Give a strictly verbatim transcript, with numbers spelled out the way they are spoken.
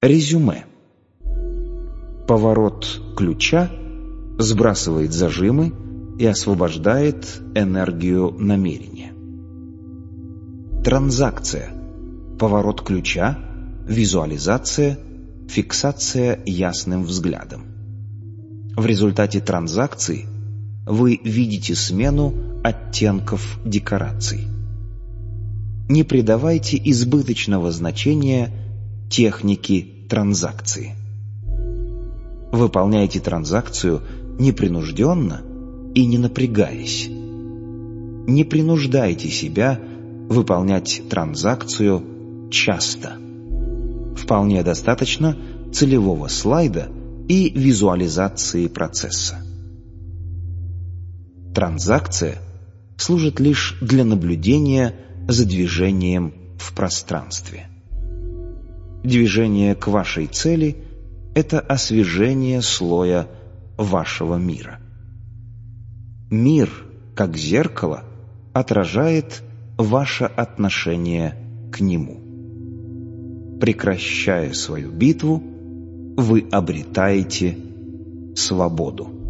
Резюме. Поворот ключа сбрасывает зажимы и освобождает энергию намерения. Транзакция. Поворот ключа, визуализация, фиксация ясным взглядом. В результате транзакции вы видите смену оттенков декораций. Не придавайте избыточного значения технике транзакции. Выполняйте транзакцию непринужденно и не напрягаясь. Не принуждайте себя выполнять транзакцию часто. Вполне достаточно целевого слайда и визуализации процесса. Транзакция служит лишь для наблюдения за движением в пространстве. Движение к вашей цели – это освежение слоя вашего мира. Мир, как зеркало, отражает ваше отношение к нему. Прекращая свою битву, вы обретаете свободу.